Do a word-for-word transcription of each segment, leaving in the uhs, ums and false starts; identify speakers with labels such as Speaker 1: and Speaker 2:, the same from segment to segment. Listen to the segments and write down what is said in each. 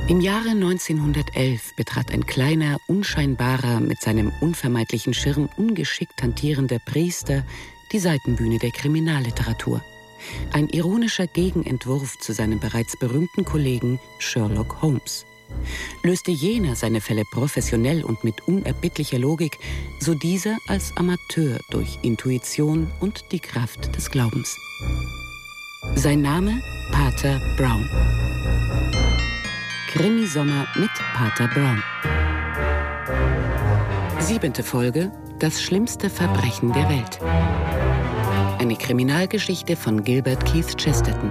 Speaker 1: Im Jahre neunzehnhundertelf betrat ein kleiner, unscheinbarer, mit seinem unvermeidlichen Schirm ungeschickt hantierender Priester die Seitenbühne der Kriminalliteratur. Ein ironischer Gegenentwurf zu seinem bereits berühmten Kollegen Sherlock Holmes. Löste jener seine Fälle professionell und mit unerbittlicher Logik, so dieser als Amateur durch Intuition und die Kraft des Glaubens. Sein Name Pater Brown. Krimisommer mit Pater Brown. Siebente Folge: Das schlimmste Verbrechen der Welt. Eine Kriminalgeschichte von Gilbert Keith Chesterton.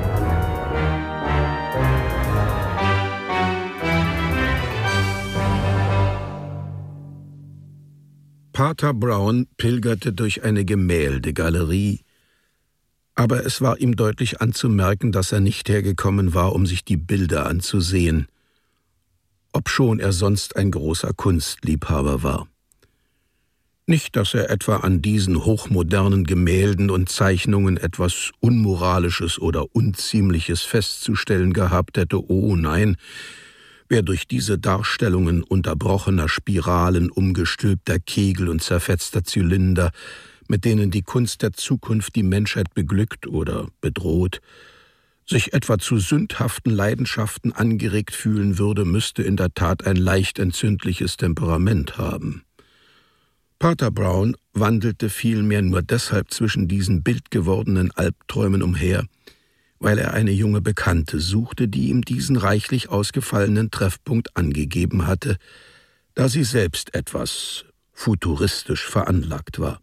Speaker 2: Pater Brown pilgerte durch eine Gemäldegalerie, aber es war ihm deutlich anzumerken, dass er nicht hergekommen war, um sich die Bilder anzusehen, obschon er sonst ein großer Kunstliebhaber war. Nicht, dass er etwa an diesen hochmodernen Gemälden und Zeichnungen etwas Unmoralisches oder Unziemliches festzustellen gehabt hätte, oh nein, wer durch diese Darstellungen unterbrochener Spiralen, umgestülpter Kegel und zerfetzter Zylinder, mit denen die Kunst der Zukunft die Menschheit beglückt oder bedroht, sich etwa zu sündhaften Leidenschaften angeregt fühlen würde, müsste in der Tat ein leicht entzündliches Temperament haben. Pater Brown wandelte vielmehr nur deshalb zwischen diesen bildgewordenen Albträumen umher, weil er eine junge Bekannte suchte, die ihm diesen reichlich ausgefallenen Treffpunkt angegeben hatte, da sie selbst etwas futuristisch veranlagt war.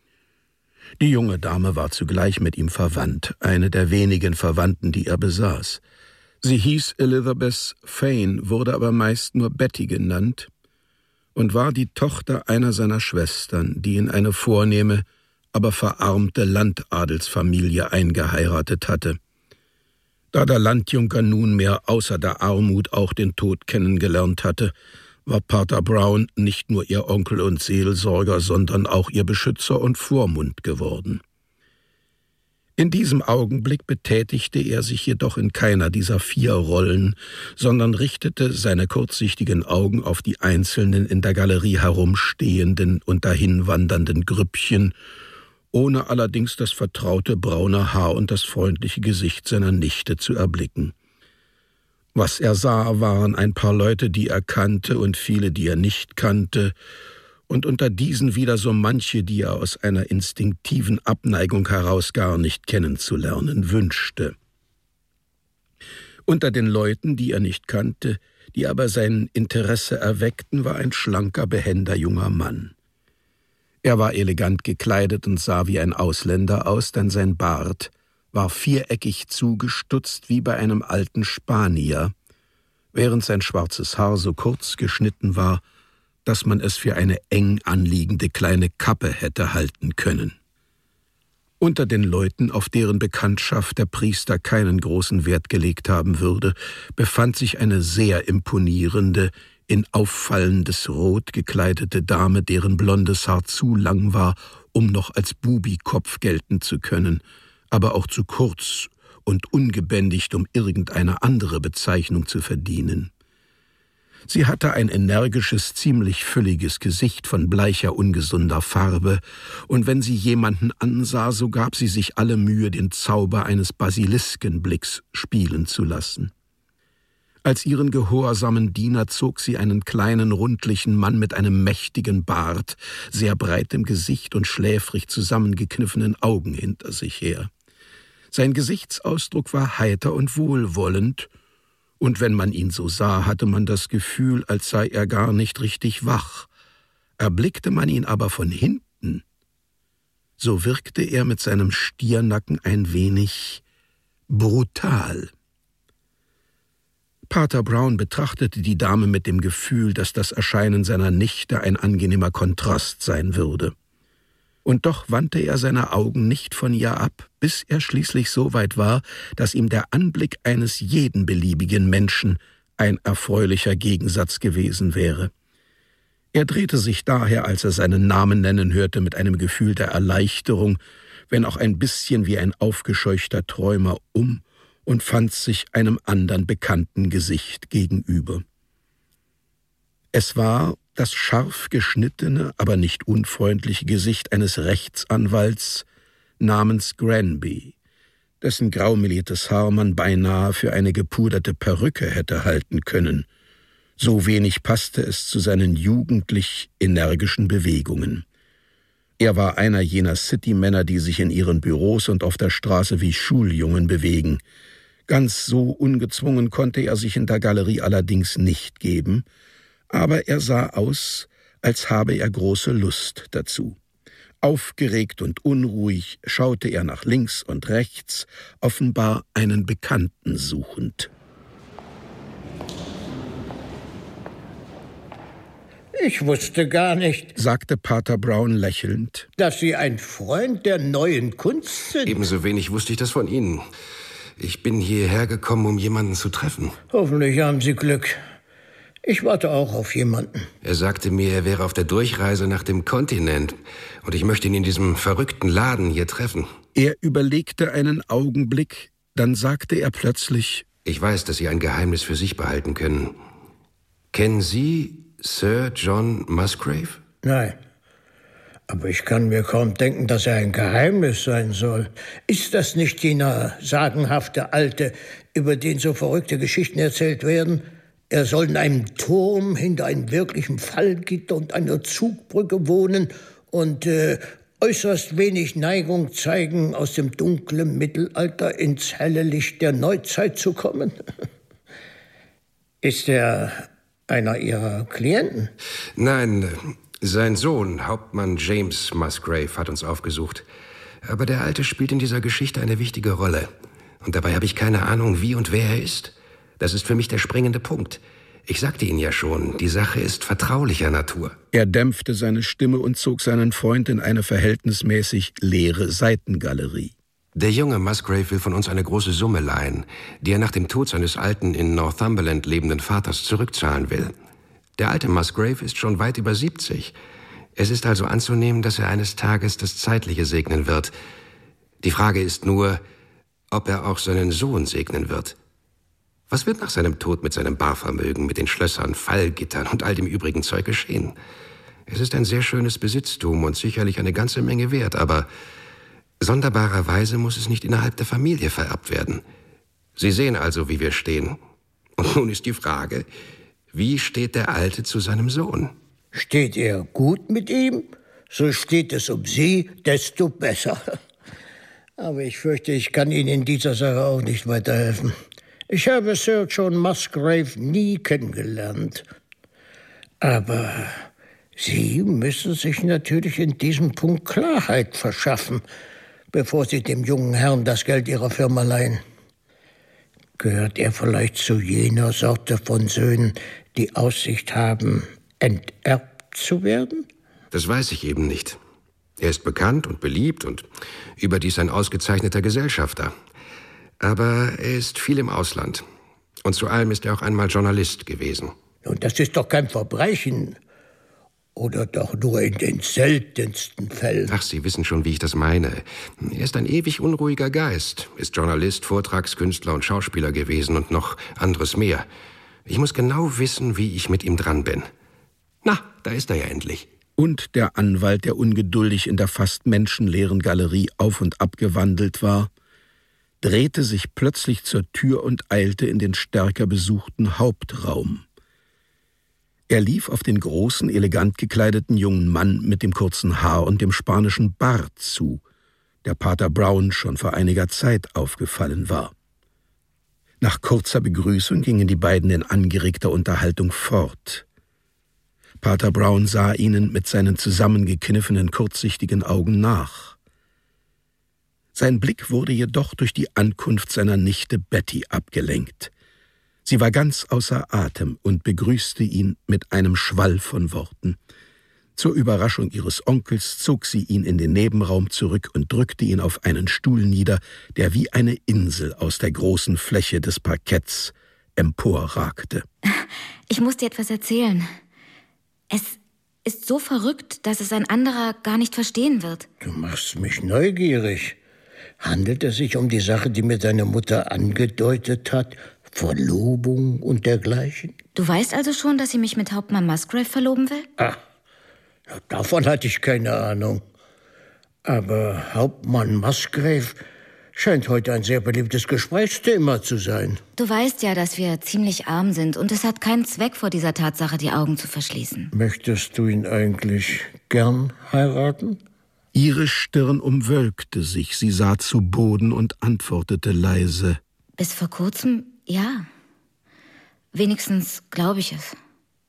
Speaker 2: Die junge Dame war zugleich mit ihm verwandt, eine der wenigen Verwandten, die er besaß. Sie hieß Elizabeth Fane, wurde aber meist nur Betty genannt und war die Tochter einer seiner Schwestern, die in eine vornehme, aber verarmte Landadelsfamilie eingeheiratet hatte. Da der Landjunker nunmehr außer der Armut auch den Tod kennengelernt hatte, war Pater Brown nicht nur ihr Onkel und Seelsorger, sondern auch ihr Beschützer und Vormund geworden. In diesem Augenblick betätigte er sich jedoch in keiner dieser vier Rollen, sondern richtete seine kurzsichtigen Augen auf die einzelnen in der Galerie herumstehenden und dahinwandernden Grüppchen, ohne allerdings das vertraute braune Haar und das freundliche Gesicht seiner Nichte zu erblicken. Was er sah, waren ein paar Leute, die er kannte, und viele, die er nicht kannte, und unter diesen wieder so manche, die er aus einer instinktiven Abneigung heraus gar nicht kennenzulernen wünschte. Unter den Leuten, die er nicht kannte, die aber sein Interesse erweckten, war ein schlanker, behender junger Mann. Er war elegant gekleidet und sah wie ein Ausländer aus, denn sein Bart war viereckig zugestutzt wie bei einem alten Spanier, während sein schwarzes Haar so kurz geschnitten war, dass man es für eine eng anliegende kleine Kappe hätte halten können. Unter den Leuten, auf deren Bekanntschaft der Priester keinen großen Wert gelegt haben würde, befand sich eine sehr imponierende, in auffallendes Rot gekleidete Dame, deren blondes Haar zu lang war, um noch als Bubikopf gelten zu können, aber auch zu kurz und ungebändigt, um irgendeine andere Bezeichnung zu verdienen. Sie hatte ein energisches, ziemlich fülliges Gesicht von bleicher, ungesunder Farbe, und wenn sie jemanden ansah, so gab sie sich alle Mühe, den Zauber eines Basiliskenblicks spielen zu lassen. Als ihren gehorsamen Diener zog sie einen kleinen, rundlichen Mann mit einem mächtigen Bart, sehr breitem Gesicht und schläfrig zusammengekniffenen Augen hinter sich her. Sein Gesichtsausdruck war heiter und wohlwollend, und wenn man ihn so sah, hatte man das Gefühl, als sei er gar nicht richtig wach. Erblickte man ihn aber von hinten, so wirkte er mit seinem Stiernacken ein wenig brutal. Pater Brown betrachtete die Dame mit dem Gefühl, dass das Erscheinen seiner Nichte ein angenehmer Kontrast sein würde. Und doch wandte er seine Augen nicht von ihr ab, bis er schließlich so weit war, dass ihm der Anblick eines jeden beliebigen Menschen ein erfreulicher Gegensatz gewesen wäre. Er drehte sich daher, als er seinen Namen nennen hörte, mit einem Gefühl der Erleichterung, wenn auch ein bisschen wie ein aufgescheuchter Träumer, um und fand sich einem anderen bekannten Gesicht gegenüber. Es war das scharf geschnittene, aber nicht unfreundliche Gesicht eines Rechtsanwalts namens Granby, dessen graumeliertes Haar man beinahe für eine gepuderte Perücke hätte halten können. So wenig passte es zu seinen jugendlich energischen Bewegungen. Er war einer jener City-Männer, die sich in ihren Büros und auf der Straße wie Schuljungen bewegen. Ganz so ungezwungen konnte er sich in der Galerie allerdings nicht geben, aber er sah aus, als habe er große Lust dazu. Aufgeregt und unruhig schaute er nach links und rechts, offenbar einen Bekannten suchend.
Speaker 3: »Ich wusste gar nicht«,
Speaker 2: sagte Pater Brown lächelnd,
Speaker 3: »dass Sie ein Freund der neuen Kunst sind.«
Speaker 4: Ebenso wenig wusste ich das von Ihnen. Ich bin hierher gekommen, um jemanden zu treffen.
Speaker 3: »Hoffentlich haben Sie Glück. Ich warte auch auf jemanden.«
Speaker 4: Er sagte mir, er wäre auf der Durchreise nach dem Kontinent und ich möchte ihn in diesem verrückten Laden hier treffen.
Speaker 2: Er überlegte einen Augenblick, dann sagte er plötzlich,
Speaker 4: »Ich weiß, dass Sie ein Geheimnis für sich behalten können. Kennen Sie Sir John Musgrave?«
Speaker 3: »Nein, aber ich kann mir kaum denken, dass er ein Geheimnis sein soll. Ist das nicht jener sagenhafte Alte, über den so verrückte Geschichten erzählt werden? Er soll in einem Turm hinter einem wirklichen Fallgitter und einer Zugbrücke wohnen und äh, äußerst wenig Neigung zeigen, aus dem dunklen Mittelalter ins helle Licht der Neuzeit zu kommen. Ist er einer Ihrer Klienten?«
Speaker 4: »Nein, sein Sohn, Hauptmann James Musgrave, hat uns aufgesucht. Aber der Alte spielt in dieser Geschichte eine wichtige Rolle. Und dabei habe ich keine Ahnung, wie und wer er ist. Das ist für mich der springende Punkt. Ich sagte Ihnen ja schon, die Sache ist vertraulicher Natur.«
Speaker 2: Er dämpfte seine Stimme und zog seinen Freund in eine verhältnismäßig leere Seitengalerie.
Speaker 4: »Der junge Musgrave will von uns eine große Summe leihen, die er nach dem Tod seines alten, in Northumberland lebenden Vaters zurückzahlen will. Der alte Musgrave ist schon weit über siebzig. Es ist also anzunehmen, dass er eines Tages das Zeitliche segnen wird. Die Frage ist nur, ob er auch seinen Sohn segnen wird. Was wird nach seinem Tod mit seinem Barvermögen, mit den Schlössern, Fallgittern und all dem übrigen Zeug geschehen? Es ist ein sehr schönes Besitztum und sicherlich eine ganze Menge wert, aber sonderbarerweise muss es nicht innerhalb der Familie vererbt werden. Sie sehen also, wie wir stehen. Und nun ist die Frage, wie steht der Alte zu seinem Sohn?«
Speaker 3: »Steht er gut mit ihm? So steht es um Sie, desto besser. Aber ich fürchte, ich kann Ihnen in dieser Sache auch nicht weiterhelfen. Ich habe Sir John Musgrave nie kennengelernt. Aber Sie müssen sich natürlich in diesem Punkt Klarheit verschaffen, bevor Sie dem jungen Herrn das Geld Ihrer Firma leihen. Gehört er vielleicht zu jener Sorte von Söhnen, die Aussicht haben, enterbt zu werden?«
Speaker 4: »Das weiß ich eben nicht. Er ist bekannt und beliebt und überdies ein ausgezeichneter Gesellschafter. Aber er ist viel im Ausland. Und zu allem ist er auch einmal Journalist gewesen.«
Speaker 3: »Und das ist doch kein Verbrechen. Oder doch nur in den seltensten Fällen.«
Speaker 4: »Ach, Sie wissen schon, wie ich das meine. Er ist ein ewig unruhiger Geist, ist Journalist, Vortragskünstler und Schauspieler gewesen und noch anderes mehr. Ich muss genau wissen, wie ich mit ihm dran bin. Na, da ist er ja endlich.«
Speaker 2: Und der Anwalt, der ungeduldig in der fast menschenleeren Galerie auf und ab gewandelt war, drehte sich plötzlich zur Tür und eilte in den stärker besuchten Hauptraum. Er lief auf den großen, elegant gekleideten jungen Mann mit dem kurzen Haar und dem spanischen Bart zu, der Pater Brown schon vor einiger Zeit aufgefallen war. Nach kurzer Begrüßung gingen die beiden in angeregter Unterhaltung fort. Pater Brown sah ihnen mit seinen zusammengekniffenen, kurzsichtigen Augen nach. Sein Blick wurde jedoch durch die Ankunft seiner Nichte Betty abgelenkt. Sie war ganz außer Atem und begrüßte ihn mit einem Schwall von Worten. Zur Überraschung ihres Onkels zog sie ihn in den Nebenraum zurück und drückte ihn auf einen Stuhl nieder, der wie eine Insel aus der großen Fläche des Parketts emporragte.
Speaker 5: »Ich muss dir etwas erzählen. Es ist so verrückt, dass es ein anderer gar nicht verstehen wird.«
Speaker 3: »Du machst mich neugierig. Handelt es sich um die Sache, die mir deine Mutter angedeutet hat? Verlobung und dergleichen?
Speaker 5: Du weißt also schon, dass sie mich mit Hauptmann Musgrave verloben will?
Speaker 3: Ah, ja, davon hatte ich keine Ahnung. Aber Hauptmann Musgrave scheint heute ein sehr beliebtes Gesprächsthema zu sein.
Speaker 5: Du weißt ja, dass wir ziemlich arm sind und es hat keinen Zweck, vor dieser Tatsache die Augen zu verschließen.
Speaker 3: Möchtest du ihn eigentlich gern heiraten?
Speaker 2: Ihre Stirn umwölkte sich, sie sah zu Boden und antwortete leise.
Speaker 5: Bis vor kurzem, ja. Wenigstens glaube ich es.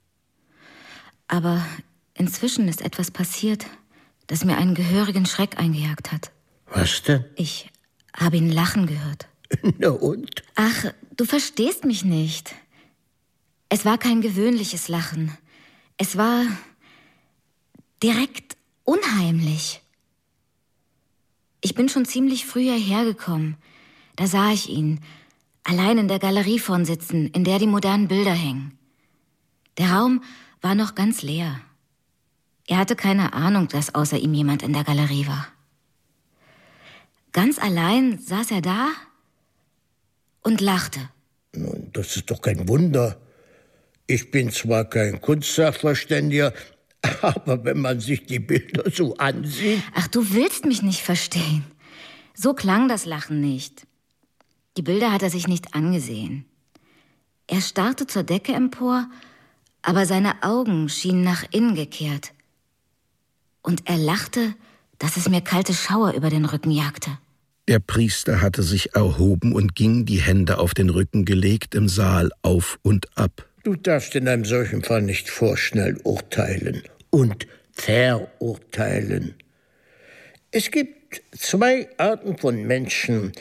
Speaker 5: Aber inzwischen ist etwas passiert, das mir einen gehörigen Schreck eingejagt hat.
Speaker 3: Was denn?
Speaker 5: Ich habe ihn lachen gehört.
Speaker 3: Na und?
Speaker 5: Ach, du verstehst mich nicht. Es war kein gewöhnliches Lachen. Es war direkt unheimlich. Ich bin schon ziemlich früh hierher gekommen. Da sah ich ihn, allein in der Galerie vorn sitzen, in der die modernen Bilder hängen. Der Raum war noch ganz leer. Er hatte keine Ahnung, dass außer ihm jemand in der Galerie war. Ganz allein saß er da und lachte.
Speaker 3: Nun, das ist doch kein Wunder. Ich bin zwar kein Kunstsachverständiger, aber wenn man sich die Bilder so ansieht...
Speaker 5: Ach, du willst mich nicht verstehen. So klang das Lachen nicht. Die Bilder hat er sich nicht angesehen. Er starrte zur Decke empor, aber seine Augen schienen nach innen gekehrt. Und er lachte, dass es mir kalte Schauer über den Rücken jagte.
Speaker 2: Der Priester hatte sich erhoben und ging, die Hände auf den Rücken gelegt, im Saal auf und ab.
Speaker 3: Du darfst in einem solchen Fall nicht vorschnell urteilen und verurteilen. Es gibt zwei Arten von Menschen,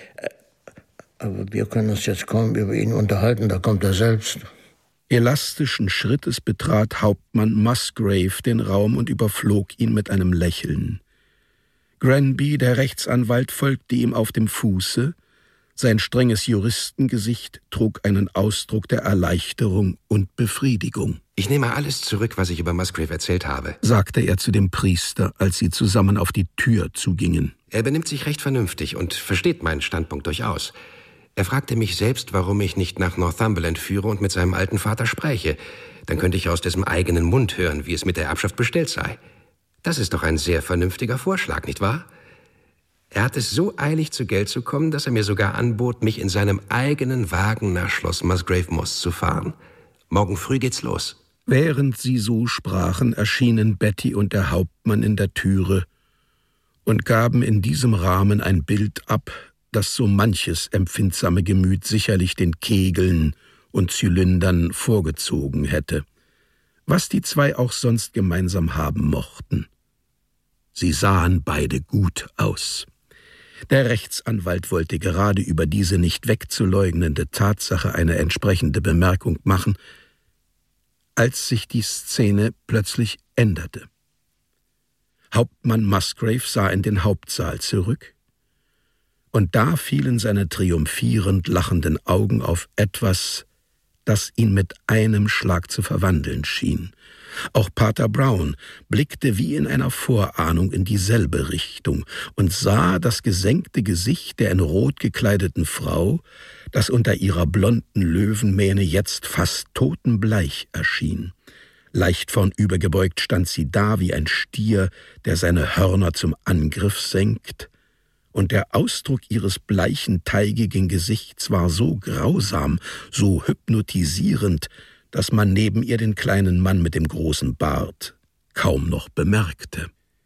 Speaker 3: aber wir können uns jetzt kaum über ihn unterhalten, da kommt er selbst.
Speaker 2: Elastischen Schrittes betrat Hauptmann Musgrave den Raum und überflog ihn mit einem Lächeln. Granby, der Rechtsanwalt, folgte ihm auf dem Fuße. Sein strenges Juristengesicht trug einen Ausdruck der Erleichterung und Befriedigung.
Speaker 4: Ich nehme alles zurück, was ich über Musgrave erzählt habe,
Speaker 2: sagte er zu dem Priester, als sie zusammen auf die Tür zugingen.
Speaker 4: Er benimmt sich recht vernünftig und versteht meinen Standpunkt durchaus. Er fragte mich selbst, warum ich nicht nach Northumberland führe und mit seinem alten Vater spreche. Dann könnte ich aus dessen eigenen Mund hören, wie es mit der Erbschaft bestellt sei. Das ist doch ein sehr vernünftiger Vorschlag, nicht wahr? Er hat es so eilig, zu Geld zu kommen, dass er mir sogar anbot, mich in seinem eigenen Wagen nach Schloss Musgrave Moss zu fahren. Morgen früh geht's los.
Speaker 2: Während sie so sprachen, erschienen Betty und der Hauptmann in der Türe und gaben in diesem Rahmen ein Bild ab, das so manches empfindsame Gemüt sicherlich den Kegeln und Zylindern vorgezogen hätte. Was die zwei auch sonst gemeinsam haben mochten. Sie sahen beide gut aus. Der Rechtsanwalt wollte gerade über diese nicht wegzuleugnende Tatsache eine entsprechende Bemerkung machen, als sich die Szene plötzlich änderte. Hauptmann Musgrave sah in den Hauptsaal zurück, und da fielen seine triumphierend lachenden Augen auf etwas, das ihn mit einem Schlag zu verwandeln schien. Auch Pater Brown blickte wie in einer Vorahnung in dieselbe Richtung und sah das gesenkte Gesicht der in Rot gekleideten Frau, das unter ihrer blonden Löwenmähne jetzt fast totenbleich erschien. Leicht vornübergebeugt stand sie da wie ein Stier, der seine Hörner zum Angriff senkt, und der Ausdruck ihres bleichen, teigigen Gesichts war so grausam, so hypnotisierend, dass man neben ihr den kleinen Mann mit dem großen Bart kaum noch bemerkte.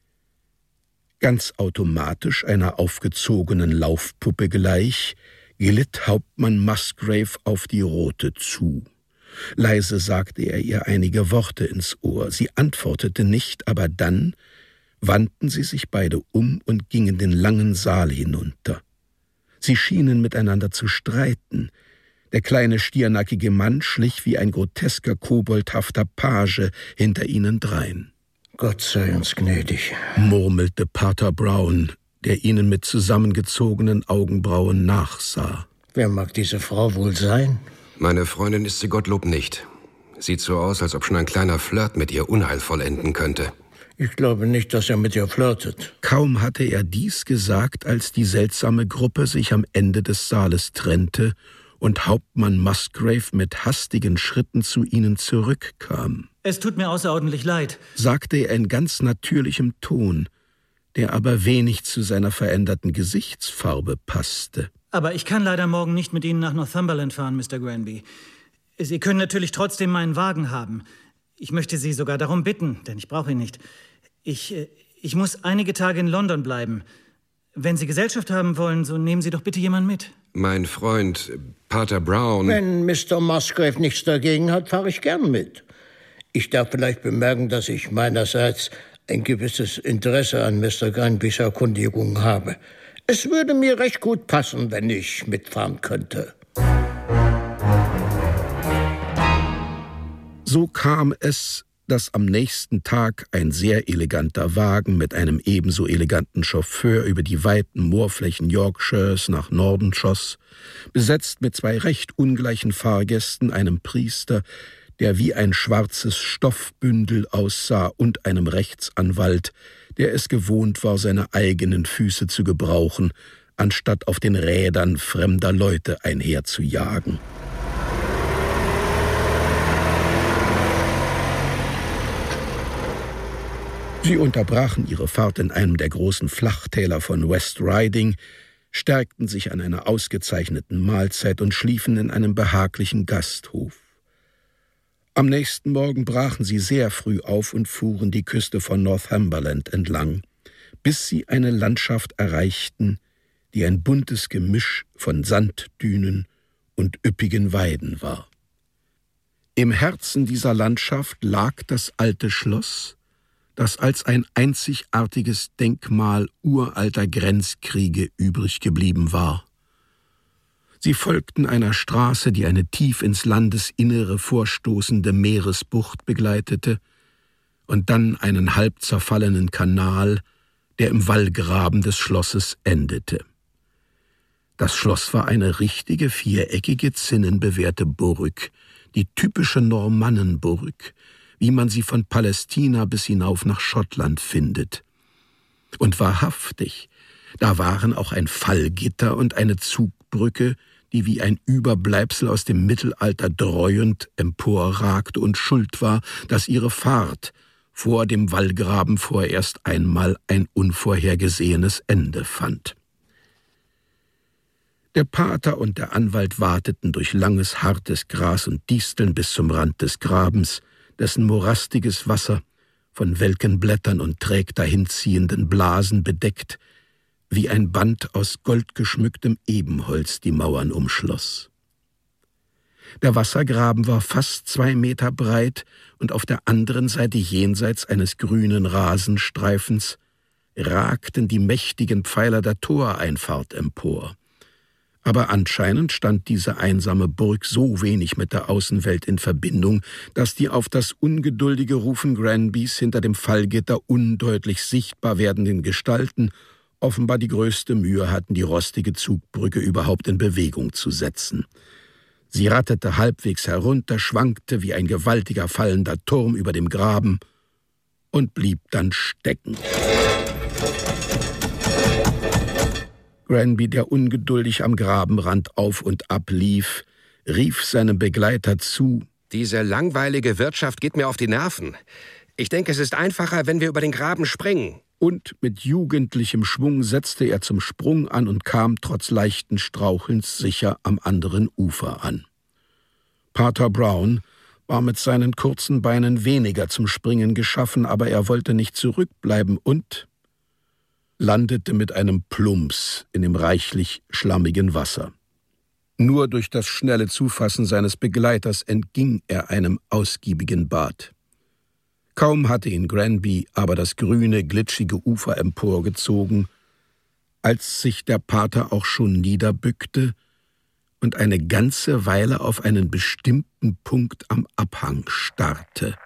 Speaker 2: Ganz automatisch einer aufgezogenen Laufpuppe gleich, glitt Hauptmann Musgrave auf die Rote zu. Leise sagte er ihr einige Worte ins Ohr. Sie antwortete nicht, aber dann wandten sie sich beide um und gingen den langen Saal hinunter. Sie schienen miteinander zu streiten. Der kleine stiernackige Mann schlich wie ein grotesker, koboldhafter Page hinter ihnen drein.
Speaker 3: »Gott sei uns gnädig«,
Speaker 2: murmelte Pater Brown, der ihnen mit zusammengezogenen Augenbrauen nachsah.
Speaker 3: »Wer mag diese Frau wohl sein?«
Speaker 4: »Meine Freundin ist sie Gottlob nicht. Sieht so aus, als ob schon ein kleiner Flirt mit ihr unheilvoll enden könnte.«
Speaker 3: Ich glaube nicht, dass er mit ihr flirtet.
Speaker 2: Kaum hatte er dies gesagt, als die seltsame Gruppe sich am Ende des Saales trennte und Hauptmann Musgrave mit hastigen Schritten zu ihnen zurückkam.
Speaker 6: Es tut mir außerordentlich leid,
Speaker 2: sagte er in ganz natürlichem Ton, der aber wenig zu seiner veränderten Gesichtsfarbe passte.
Speaker 6: Aber ich kann leider morgen nicht mit Ihnen nach Northumberland fahren, Mister Granby. Sie können natürlich trotzdem meinen Wagen haben. Ich möchte Sie sogar darum bitten, denn ich brauche ihn nicht. Ich, ich muss einige Tage in London bleiben. Wenn Sie Gesellschaft haben wollen, so nehmen Sie doch bitte jemanden mit.
Speaker 4: Mein Freund, Pater Brown...
Speaker 3: Wenn Mister Musgrave nichts dagegen hat, fahre ich gern mit. Ich darf vielleicht bemerken, dass ich meinerseits ein gewisses Interesse an Mister Granbys Erkundigungen habe. Es würde mir recht gut passen, wenn ich mitfahren könnte.
Speaker 2: So kam es, dass am nächsten Tag ein sehr eleganter Wagen mit einem ebenso eleganten Chauffeur über die weiten Moorflächen Yorkshires nach Norden schoss, besetzt mit zwei recht ungleichen Fahrgästen, einem Priester, der wie ein schwarzes Stoffbündel aussah, und einem Rechtsanwalt, der es gewohnt war, seine eigenen Füße zu gebrauchen, anstatt auf den Rädern fremder Leute einherzujagen. Sie unterbrachen ihre Fahrt in einem der großen Flachtäler von West Riding, stärkten sich an einer ausgezeichneten Mahlzeit und schliefen in einem behaglichen Gasthof. Am nächsten Morgen brachen sie sehr früh auf und fuhren die Küste von Northumberland entlang, bis sie eine Landschaft erreichten, die ein buntes Gemisch von Sanddünen und üppigen Weiden war. Im Herzen dieser Landschaft lag das alte Schloss, das als ein einzigartiges Denkmal uralter Grenzkriege übrig geblieben war. Sie folgten einer Straße, die eine tief ins Landesinnere vorstoßende Meeresbucht begleitete, und dann einen halb zerfallenen Kanal, der im Wallgraben des Schlosses endete. Das Schloss war eine richtige, viereckige, zinnenbewehrte Burg, die typische Normannenburg, wie man sie von Palästina bis hinauf nach Schottland findet. Und wahrhaftig, da waren auch ein Fallgitter und eine Zugbrücke, die wie ein Überbleibsel aus dem Mittelalter dreuend emporragte und schuld war, dass ihre Fahrt vor dem Wallgraben vorerst einmal ein unvorhergesehenes Ende fand. Der Pater und der Anwalt wateten durch langes, hartes Gras und Disteln bis zum Rand des Grabens, dessen morastiges Wasser von welken Blättern und träg dahinziehenden Blasen bedeckt, wie ein Band aus goldgeschmücktem Ebenholz die Mauern umschloss. Der Wassergraben war fast zwei Meter breit, und auf der anderen Seite jenseits eines grünen Rasenstreifens ragten die mächtigen Pfeiler der Toreinfahrt empor. Aber anscheinend stand diese einsame Burg so wenig mit der Außenwelt in Verbindung, dass die auf das ungeduldige Rufen Granbys hinter dem Fallgitter undeutlich sichtbar werdenden Gestalten offenbar die größte Mühe hatten, die rostige Zugbrücke überhaupt in Bewegung zu setzen. Sie ratterte halbwegs herunter, schwankte wie ein gewaltiger fallender Turm über dem Graben und blieb dann stecken. Granby, der ungeduldig am Grabenrand auf und ab lief, rief seinem Begleiter zu:
Speaker 4: »Diese langweilige Wirtschaft geht mir auf die Nerven. Ich denke, es ist einfacher, wenn wir über den Graben springen.«
Speaker 2: Und mit jugendlichem Schwung setzte er zum Sprung an und kam trotz leichten Strauchelns sicher am anderen Ufer an. Pater Brown war mit seinen kurzen Beinen weniger zum Springen geschaffen, aber er wollte nicht zurückbleiben und landete mit einem Plumps in dem reichlich schlammigen Wasser. Nur durch das schnelle Zufassen seines Begleiters entging er einem ausgiebigen Bad. Kaum hatte ihn Granby aber das grüne, glitschige Ufer emporgezogen, als sich der Pater auch schon niederbückte und eine ganze Weile auf einen bestimmten Punkt am Abhang starrte.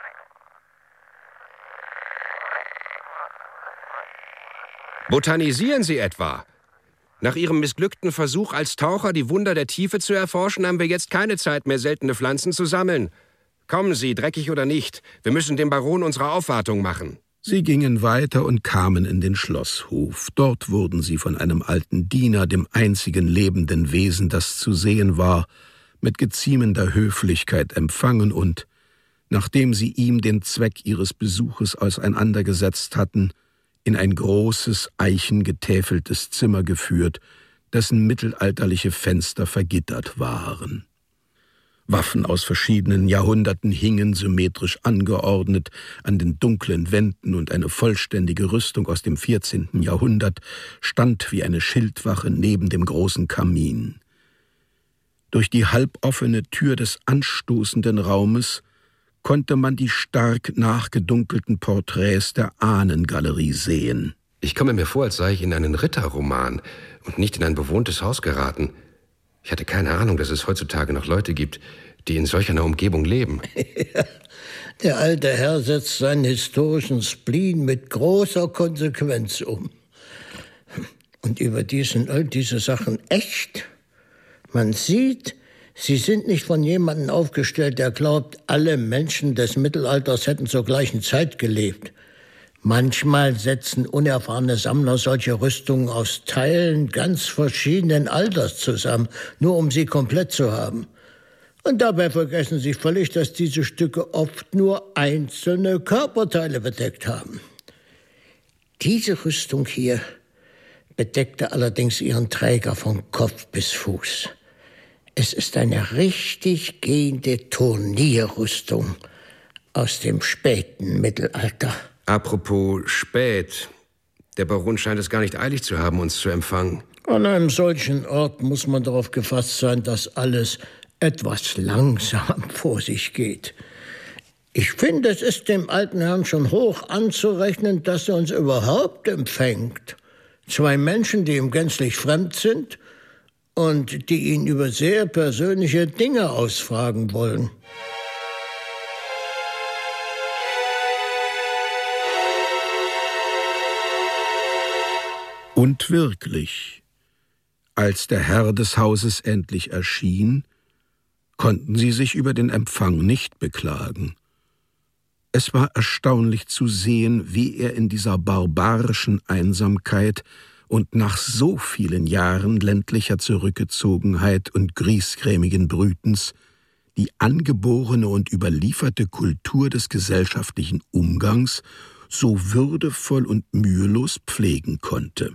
Speaker 4: »Botanisieren Sie etwa? Nach Ihrem missglückten Versuch als Taucher, die Wunder der Tiefe zu erforschen, haben wir jetzt keine Zeit mehr, seltene Pflanzen zu sammeln. Kommen Sie, dreckig oder nicht, wir müssen dem Baron unsere Aufwartung machen.«
Speaker 2: Sie gingen weiter und kamen in den Schlosshof. Dort wurden sie von einem alten Diener, dem einzigen lebenden Wesen, das zu sehen war, mit geziemender Höflichkeit empfangen und, nachdem sie ihm den Zweck ihres Besuches auseinandergesetzt hatten, in ein großes, eichengetäfeltes Zimmer geführt, dessen mittelalterliche Fenster vergittert waren. Waffen aus verschiedenen Jahrhunderten hingen symmetrisch angeordnet an den dunklen Wänden und eine vollständige Rüstung aus dem vierzehnten Jahrhundert stand wie eine Schildwache neben dem großen Kamin. Durch die halboffene Tür des anstoßenden Raumes konnte man die stark nachgedunkelten Porträts der Ahnengalerie sehen.
Speaker 4: Ich komme mir vor, als sei ich in einen Ritterroman und nicht in ein bewohntes Haus geraten. Ich hatte keine Ahnung, dass es heutzutage noch Leute gibt, die in solch einer Umgebung leben.
Speaker 3: Ja, der alte Herr setzt seinen historischen Spleen mit großer Konsequenz um. Und überdies sind all diese Sachen echt. Man sieht, sie sind nicht von jemandem aufgestellt, der glaubt, alle Menschen des Mittelalters hätten zur gleichen Zeit gelebt. Manchmal setzen unerfahrene Sammler solche Rüstungen aus Teilen ganz verschiedenen Alters zusammen, nur um sie komplett zu haben. Und dabei vergessen sie völlig, dass diese Stücke oft nur einzelne Körperteile bedeckt haben. Diese Rüstung hier bedeckte allerdings ihren Träger von Kopf bis Fuß. Es ist eine richtig gehende Turnierrüstung aus dem späten Mittelalter.
Speaker 4: Apropos spät. Der Baron scheint es gar nicht eilig zu haben, uns zu empfangen.
Speaker 3: An einem solchen Ort muss man darauf gefasst sein, dass alles etwas langsam vor sich geht. Ich finde, es ist dem alten Herrn schon hoch anzurechnen, dass er uns überhaupt empfängt. Zwei Menschen, die ihm gänzlich fremd sind und die ihn über sehr persönliche Dinge ausfragen wollen.
Speaker 2: Und wirklich, als der Herr des Hauses endlich erschien, konnten sie sich über den Empfang nicht beklagen. Es war erstaunlich zu sehen, wie er in dieser barbarischen Einsamkeit und nach so vielen Jahren ländlicher Zurückgezogenheit und griesgrämigen Brütens die angeborene und überlieferte Kultur des gesellschaftlichen Umgangs so würdevoll und mühelos pflegen konnte.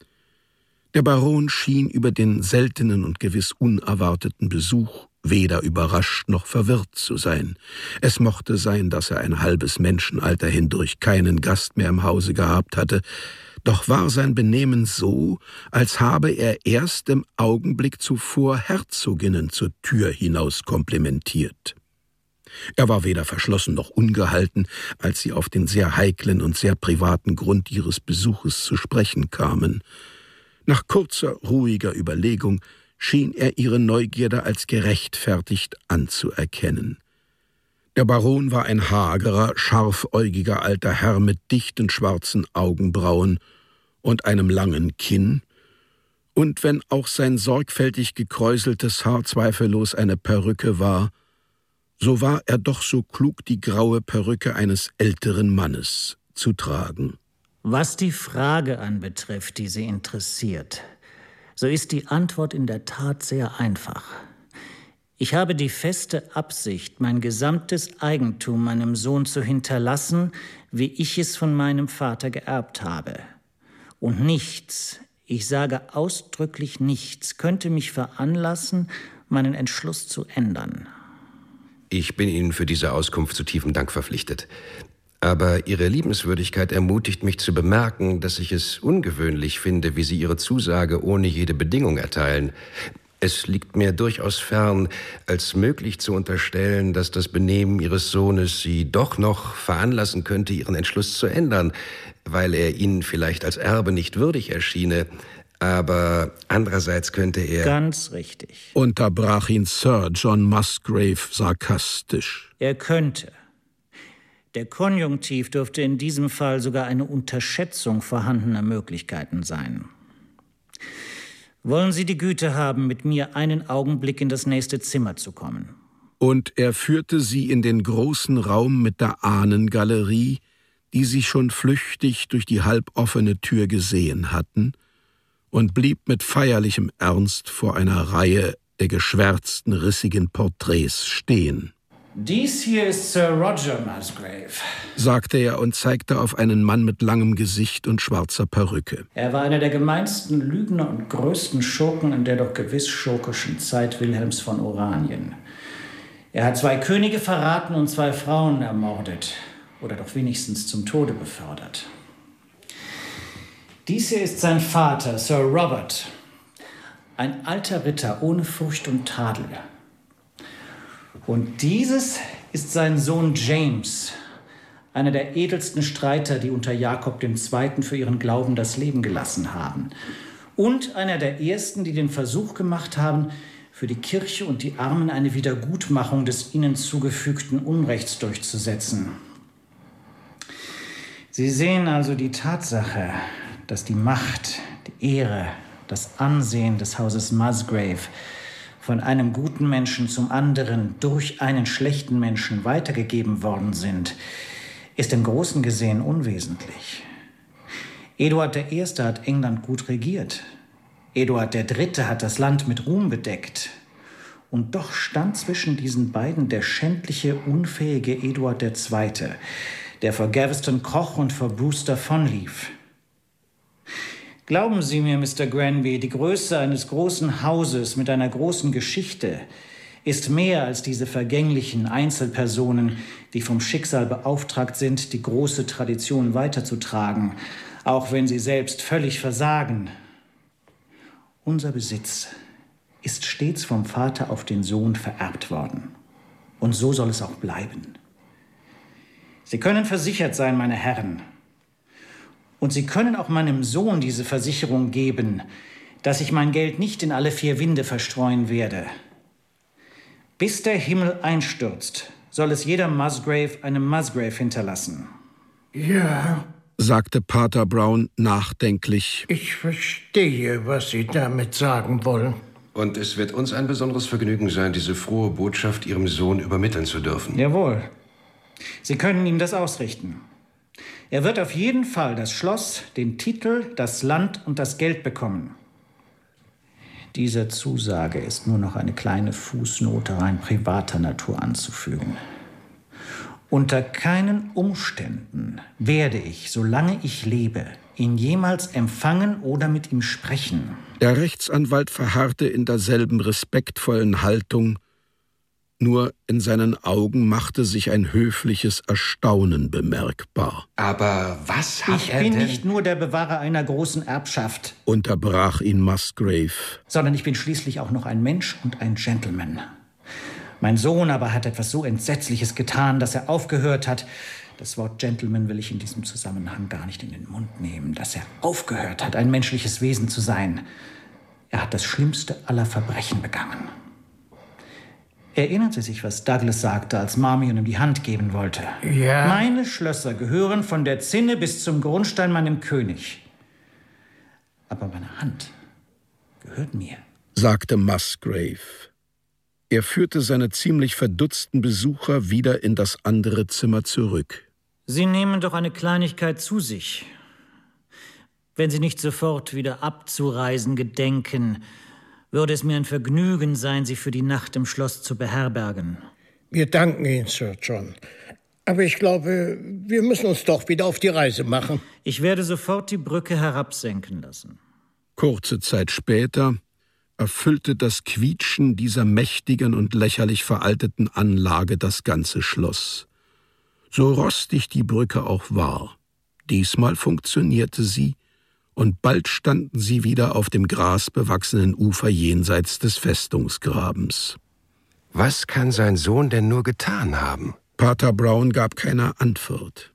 Speaker 2: Der Baron schien über den seltenen und gewiss unerwarteten Besuch weder überrascht noch verwirrt zu sein. Es mochte sein, dass er ein halbes Menschenalter hindurch keinen Gast mehr im Hause gehabt hatte, doch war sein Benehmen so, als habe er erst im Augenblick zuvor Herzoginnen zur Tür hinaus komplimentiert. Er war weder verschlossen noch ungehalten, als sie auf den sehr heiklen und sehr privaten Grund ihres Besuches zu sprechen kamen. Nach kurzer, ruhiger Überlegung schien er ihre Neugierde als gerechtfertigt anzuerkennen. Der Baron war ein hagerer, scharfäugiger alter Herr mit dichten schwarzen Augenbrauen und einem langen Kinn, und wenn auch sein sorgfältig gekräuseltes Haar zweifellos eine Perücke war, so war er doch so klug, die graue Perücke eines älteren Mannes zu tragen.
Speaker 6: Was die Frage anbetrifft, die Sie interessiert, so ist die Antwort in der Tat sehr einfach. Ich habe die feste Absicht, mein gesamtes Eigentum meinem Sohn zu hinterlassen, wie ich es von meinem Vater geerbt habe. Und nichts, ich sage ausdrücklich nichts, könnte mich veranlassen, meinen Entschluss zu ändern.
Speaker 4: Ich bin Ihnen für diese Auskunft zu tiefem Dank verpflichtet. Aber Ihre Liebenswürdigkeit ermutigt mich zu bemerken, dass ich es ungewöhnlich finde, wie Sie Ihre Zusage ohne jede Bedingung erteilen. Es liegt mir durchaus fern, als möglich zu unterstellen, dass das Benehmen Ihres Sohnes Sie doch noch veranlassen könnte, Ihren Entschluss zu ändern, weil er Ihnen vielleicht als Erbe nicht würdig erschiene. Aber andererseits könnte er...
Speaker 6: Ganz richtig.
Speaker 2: Unterbrach ihn Sir John Musgrave sarkastisch.
Speaker 6: Er könnte. Der Konjunktiv dürfte in diesem Fall sogar eine Unterschätzung vorhandener Möglichkeiten sein. Wollen Sie die Güte haben, mit mir einen Augenblick in das nächste Zimmer zu kommen?
Speaker 2: Und er führte sie in den großen Raum mit der Ahnengalerie, die sie schon flüchtig durch die halboffene Tür gesehen hatten, und blieb mit feierlichem Ernst vor einer Reihe der geschwärzten, rissigen Porträts stehen.
Speaker 7: »Dies hier ist Sir Roger Musgrave«,
Speaker 2: sagte er und zeigte auf einen Mann mit langem Gesicht und schwarzer Perücke.
Speaker 7: »Er war einer der gemeinsten Lügner und größten Schurken in der doch gewiss schurkischen Zeit Wilhelms von Oranien. Er hat zwei Könige verraten und zwei Frauen ermordet, oder doch wenigstens zum Tode befördert. Dies hier ist sein Vater, Sir Robert, ein alter Ritter ohne Furcht und Tadel. Und dieses ist sein Sohn James, einer der edelsten Streiter, die unter Jakob der Zweite für ihren Glauben das Leben gelassen haben. Und einer der ersten, die den Versuch gemacht haben, für die Kirche und die Armen eine Wiedergutmachung des ihnen zugefügten Unrechts durchzusetzen. Sie sehen also die Tatsache, dass die Macht, die Ehre, das Ansehen des Hauses Musgrave von einem guten Menschen zum anderen durch einen schlechten Menschen weitergegeben worden sind, ist im Großen gesehen unwesentlich. Eduard der Erste hat England gut regiert. Eduard der Dritte hat das Land mit Ruhm bedeckt. Und doch stand zwischen diesen beiden der schändliche, unfähige Eduard der Zweite, der vor Gaveston kroch und vor Bruce davonlief. Glauben Sie mir, Mister Granby, die Größe eines großen Hauses mit einer großen Geschichte ist mehr als diese vergänglichen Einzelpersonen, die vom Schicksal beauftragt sind, die große Tradition weiterzutragen, auch wenn sie selbst völlig versagen. Unser Besitz ist stets vom Vater auf den Sohn vererbt worden. Und so soll es auch bleiben. Sie können versichert sein, meine Herren. Und Sie können auch meinem Sohn diese Versicherung geben, dass ich mein Geld nicht in alle vier Winde verstreuen werde. Bis der Himmel einstürzt, soll es jeder Musgrave einem Musgrave hinterlassen.
Speaker 3: Ja,
Speaker 2: sagte Pater Brown nachdenklich.
Speaker 3: Ich verstehe, was Sie damit sagen wollen.
Speaker 4: Und es wird uns ein besonderes Vergnügen sein, diese frohe Botschaft Ihrem Sohn übermitteln zu dürfen.
Speaker 7: Jawohl. Sie können ihm das ausrichten. Er wird auf jeden Fall das Schloss, den Titel, das Land und das Geld bekommen. Dieser Zusage ist nur noch eine kleine Fußnote rein privater Natur anzufügen. Unter keinen Umständen werde ich, solange ich lebe, ihn jemals empfangen oder mit ihm sprechen.
Speaker 2: Der Rechtsanwalt verharrte in derselben respektvollen Haltung, nur in seinen Augen machte sich ein höfliches Erstaunen bemerkbar.
Speaker 4: Aber was hat
Speaker 7: ich
Speaker 4: er
Speaker 7: bin
Speaker 4: denn?
Speaker 7: nicht nur der Bewahrer einer großen Erbschaft,
Speaker 2: Unterbrach ihn Musgrave.
Speaker 7: sondern ich bin schließlich auch noch ein Mensch und ein Gentleman. Mein Sohn aber hat etwas so Entsetzliches getan, dass er aufgehört hat, das Wort Gentleman will ich in diesem Zusammenhang gar nicht in den Mund nehmen, dass er aufgehört hat, ein menschliches Wesen zu sein. Er hat das schlimmste aller Verbrechen begangen. Erinnern Sie sich, was Douglas sagte, als Marmion ihm die Hand geben wollte?
Speaker 3: Ja.
Speaker 7: Meine Schlösser gehören von der Zinne bis zum Grundstein meinem König. Aber meine Hand gehört mir,
Speaker 2: sagte Musgrave. Er führte seine ziemlich verdutzten Besucher wieder in das andere Zimmer zurück.
Speaker 6: Sie nehmen doch eine Kleinigkeit zu sich. Wenn Sie nicht sofort wieder abzureisen gedenken, würde es mir ein Vergnügen sein, Sie für die Nacht im Schloss zu beherbergen.
Speaker 3: Wir danken Ihnen, Sir John. Aber ich glaube, wir müssen uns doch wieder auf die Reise machen.
Speaker 6: Ich werde sofort die Brücke herabsenken lassen.
Speaker 2: Kurze Zeit später erfüllte das Quietschen dieser mächtigen und lächerlich veralteten Anlage das ganze Schloss. So rostig die Brücke auch war, diesmal funktionierte sie, und bald standen sie wieder auf dem grasbewachsenen Ufer jenseits des Festungsgrabens.
Speaker 4: Was kann sein Sohn denn nur getan haben?
Speaker 2: Pater Brown gab keine Antwort.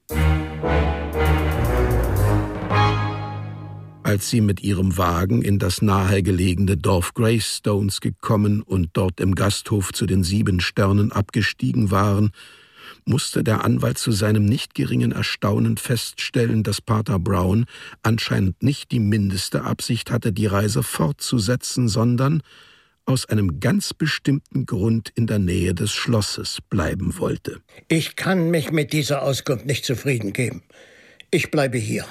Speaker 2: Als sie mit ihrem Wagen in das nahegelegene Dorf Greystones gekommen und dort im Gasthof zu den Sieben Sternen abgestiegen waren, musste der Anwalt zu seinem nicht geringen Erstaunen feststellen, dass Pater Brown anscheinend nicht die mindeste Absicht hatte, die Reise fortzusetzen, sondern aus einem ganz bestimmten Grund in der Nähe des Schlosses bleiben wollte.
Speaker 3: Ich kann mich mit dieser Auskunft nicht zufrieden geben. Ich bleibe hier.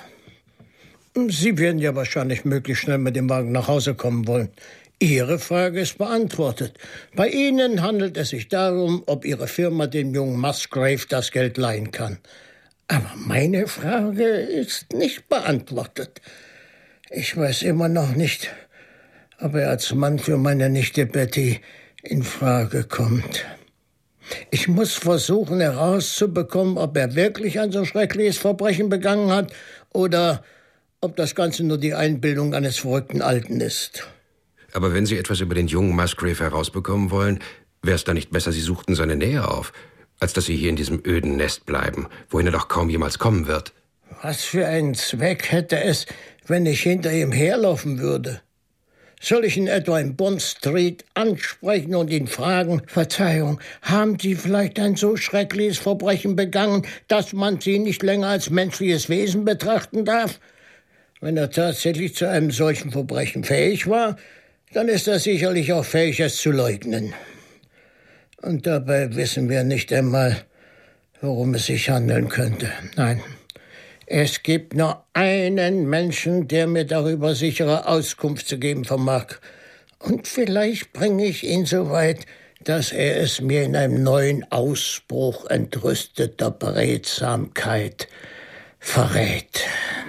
Speaker 3: Sie werden ja wahrscheinlich möglichst schnell mit dem Wagen nach Hause kommen wollen. Ihre Frage ist beantwortet. Bei Ihnen handelt es sich darum, ob Ihre Firma dem jungen Musgrave das Geld leihen kann. Aber meine Frage ist nicht beantwortet. Ich weiß immer noch nicht, ob er als Mann für meine Nichte Betty in Frage kommt. Ich muss versuchen herauszubekommen, ob er wirklich ein so schreckliches Verbrechen begangen hat oder ob das Ganze nur die Einbildung eines verrückten Alten ist.
Speaker 4: Aber wenn Sie etwas über den jungen Musgrave herausbekommen wollen, wäre es dann nicht besser, Sie suchten seine Nähe auf, als dass Sie hier in diesem öden Nest bleiben, wohin er doch kaum jemals kommen wird.
Speaker 3: Was für einen Zweck hätte es, wenn ich hinter ihm herlaufen würde? Soll ich ihn etwa in Bond Street ansprechen und ihn fragen, Verzeihung, haben Sie vielleicht ein so schreckliches Verbrechen begangen, dass man Sie nicht länger als menschliches Wesen betrachten darf? Wenn er tatsächlich zu einem solchen Verbrechen fähig war, dann ist er sicherlich auch fähig, es zu leugnen. Und dabei wissen wir nicht einmal, worum es sich handeln könnte. Nein, es gibt nur einen Menschen, der mir darüber sichere Auskunft zu geben vermag. Und vielleicht bringe ich ihn so weit, dass er es mir in einem neuen Ausbruch entrüsteter Beredsamkeit verrät.